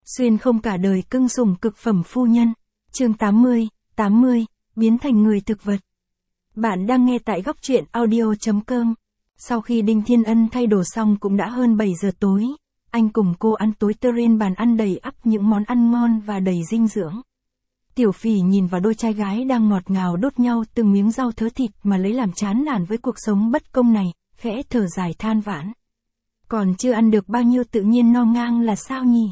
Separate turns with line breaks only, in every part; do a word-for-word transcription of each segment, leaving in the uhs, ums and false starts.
Xuyên không cả đời cưng sủng cực phẩm phu nhân. Chương tám mươi, tám mươi, biến thành người thực vật. Bạn đang nghe tại góc truyện audio chấm com. Sau khi Đinh Thiên Ân thay đồ xong cũng đã hơn bảy giờ tối. Anh cùng cô ăn tối trên bàn ăn đầy ắp những món ăn ngon và đầy dinh dưỡng. Tiểu Phỉ nhìn vào đôi trai gái đang ngọt ngào đốt nhau từng miếng rau thớ thịt mà lấy làm chán nản với cuộc sống bất công này, khẽ thở dài than vãn. Còn chưa ăn được bao nhiêu tự nhiên no ngang là sao nhỉ?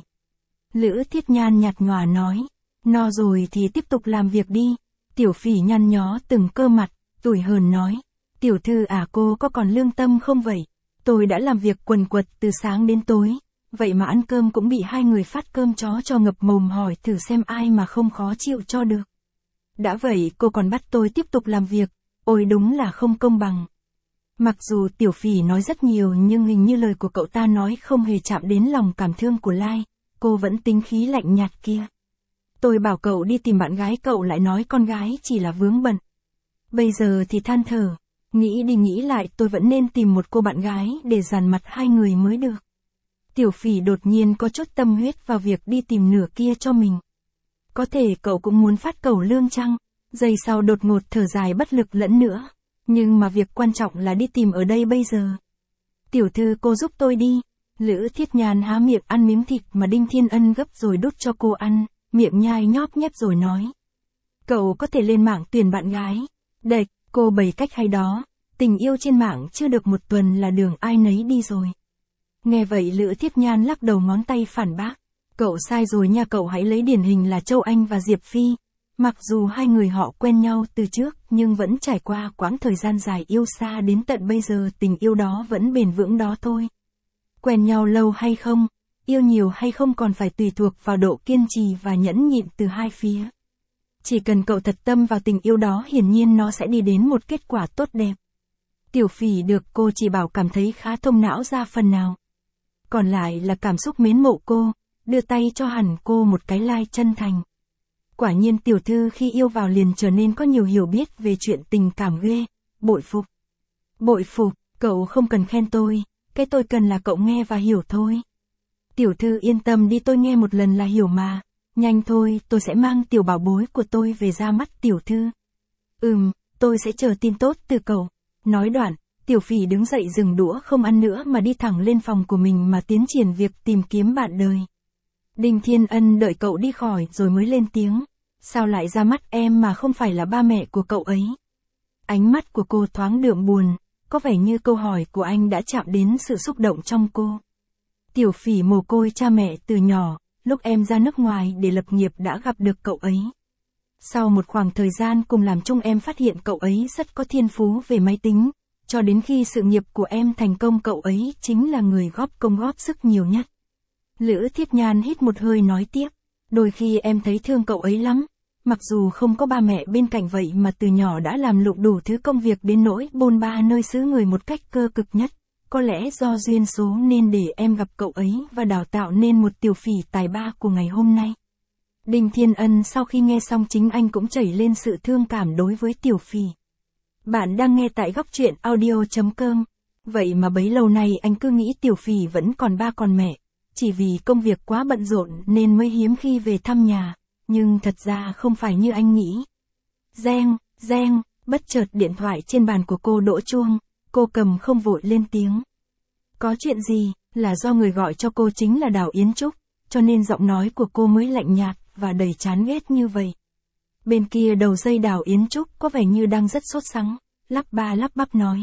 Lữ Thiết Nhan nhạt nhòa nói. No rồi thì tiếp tục làm việc đi. Tiểu Phỉ nhăn nhó từng cơ mặt, tủi hờn nói. Tiểu thư à, cô có còn lương tâm không vậy? Tôi đã làm việc quần quật từ sáng đến tối. Vậy mà ăn cơm cũng bị hai người phát cơm chó cho ngập mồm, hỏi thử xem ai mà không khó chịu cho được. Đã vậy cô còn bắt tôi tiếp tục làm việc. Ôi đúng là không công bằng. Mặc dù Tiểu Phỉ nói rất nhiều nhưng hình như lời của cậu ta nói không hề chạm đến lòng cảm thương của Lai. Cô vẫn tính khí lạnh nhạt kia. Tôi bảo cậu đi tìm bạn gái, cậu lại nói con gái chỉ là vướng bận. Bây giờ thì than thở. Nghĩ đi nghĩ lại tôi vẫn nên tìm một cô bạn gái để dàn mặt hai người mới được. Tiểu Phỉ đột nhiên có chút tâm huyết vào việc đi tìm nửa kia cho mình. Có thể cậu cũng muốn phát cẩu lương chăng? Giây sau đột ngột thở dài bất lực lẫn nữa. Nhưng mà việc quan trọng là đi tìm ở đây bây giờ. Tiểu thư cô giúp tôi đi. Lữ Thiết Nhan há miệng ăn miếng thịt mà Đinh Thiên Ân gấp rồi đút cho cô ăn, miệng nhai nhóp nhép rồi nói. Cậu có thể lên mạng tuyển bạn gái. Đệch, cô bày cách hay đó. Tình yêu trên mạng chưa được một tuần là đường ai nấy đi rồi. Nghe vậy Lữ Thiết Nhan lắc đầu ngón tay phản bác. Cậu sai rồi nha, cậu hãy lấy điển hình là Châu Anh và Diệp Phi. Mặc dù hai người họ quen nhau từ trước nhưng vẫn trải qua quãng thời gian dài yêu xa đến tận bây giờ, tình yêu đó vẫn bền vững đó thôi. Quen nhau lâu hay không, yêu nhiều hay không còn phải tùy thuộc vào độ kiên trì và nhẫn nhịn từ hai phía. Chỉ cần cậu thật tâm vào tình yêu đó, hiển nhiên nó sẽ đi đến một kết quả tốt đẹp. Tiểu Phỉ được cô chỉ bảo cảm thấy khá thông não ra phần nào. Còn lại là cảm xúc mến mộ cô, đưa tay cho hẳn cô một cái like chân thành. Quả nhiên tiểu thư khi yêu vào liền trở nên có nhiều hiểu biết về chuyện tình cảm ghê, bội phục. Bội phục, cậu không cần khen tôi, cái tôi cần là cậu nghe và hiểu thôi. Tiểu thư yên tâm đi, tôi nghe một lần là hiểu mà. Nhanh thôi, tôi sẽ mang tiểu bảo bối của tôi về ra mắt tiểu thư. Ừm, tôi sẽ chờ tin tốt từ cậu. Nói đoạn, Tiểu Phỉ đứng dậy dừng đũa không ăn nữa mà đi thẳng lên phòng của mình mà tiến triển việc tìm kiếm bạn đời. Đinh Thiên Ân đợi cậu đi khỏi rồi mới lên tiếng. Sao lại ra mắt em mà không phải là ba mẹ của cậu ấy? Ánh mắt của cô thoáng đượm buồn, có vẻ như câu hỏi của anh đã chạm đến sự xúc động trong cô. Tiểu Phỉ mồ côi cha mẹ từ nhỏ, lúc em ra nước ngoài để lập nghiệp đã gặp được cậu ấy. Sau một khoảng thời gian cùng làm chung em phát hiện cậu ấy rất có thiên phú về máy tính, cho đến khi sự nghiệp của em thành công cậu ấy chính là người góp công góp sức nhiều nhất. Lữ Thiết Nhan hít một hơi nói tiếp, đôi khi em thấy thương cậu ấy lắm, mặc dù không có ba mẹ bên cạnh vậy mà từ nhỏ đã làm lụng đủ thứ công việc đến nỗi bôn ba nơi xứ người một cách cơ cực nhất. Có lẽ do duyên số nên để em gặp cậu ấy và đào tạo nên một Tiểu Phỉ tài ba của ngày hôm nay. Đinh Thiên Ân sau khi nghe xong chính anh cũng chảy lên sự thương cảm đối với Tiểu Phỉ. Bạn đang nghe tại góc truyện audio chấm com. Vậy mà bấy lâu nay anh cứ nghĩ Tiểu Phỉ vẫn còn ba còn mẹ. Chỉ vì công việc quá bận rộn nên mới hiếm khi về thăm nhà. Nhưng thật ra không phải như anh nghĩ. Reng, reng, bất chợt điện thoại trên bàn của cô đổ chuông. Cô cầm không vội lên tiếng. Có chuyện gì? Là do người gọi cho cô chính là Đào Yến Trúc, cho nên giọng nói của cô mới lạnh nhạt và đầy chán ghét như vậy. Bên kia đầu dây Đào Yến Trúc có vẻ như đang rất sốt sắng, lắp ba lắp bắp nói.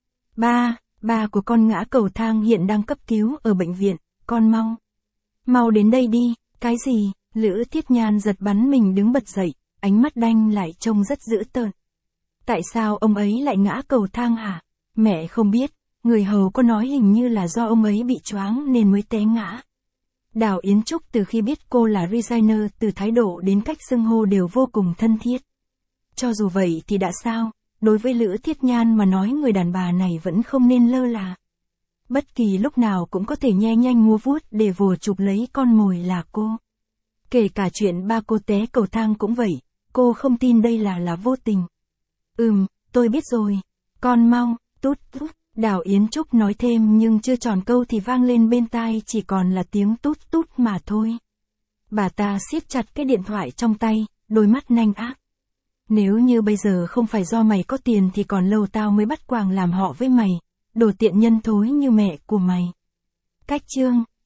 Ba, ba của con ngã cầu thang hiện đang cấp cứu ở bệnh viện, con mau. Mau đến đây đi, cái gì? Lữ Thiết Nhan giật bắn mình đứng bật dậy, ánh mắt đanh lại trông rất dữ tợn. Tại sao ông ấy lại ngã cầu thang hả? Mẹ không biết, người hầu có nói hình như là do ông ấy bị choáng nên mới té ngã. Đào Yến Trúc từ khi biết cô là designer, từ thái độ đến cách xưng hô đều vô cùng thân thiết. Cho dù vậy thì đã sao, đối với Lữ Thiết Nhan mà nói người đàn bà này vẫn không nên lơ là. Bất kỳ lúc nào cũng có thể nhe nhanh múa vuốt để vồ chụp lấy con mồi là cô. Kể cả chuyện ba cô té cầu thang cũng vậy, cô không tin đây là là vô tình. Ừm, tôi biết rồi, con mau. Tút tút, Đào Yến Trúc nói thêm nhưng chưa tròn câu thì vang lên bên tai chỉ còn là tiếng tút tút mà thôi. Bà ta siết chặt cái điện thoại trong tay, đôi mắt nanh ác. Nếu như bây giờ không phải do mày có tiền thì còn lâu tao mới bắt quàng làm họ với mày. Đồ tiện nhân thối như mẹ của mày. Cách chương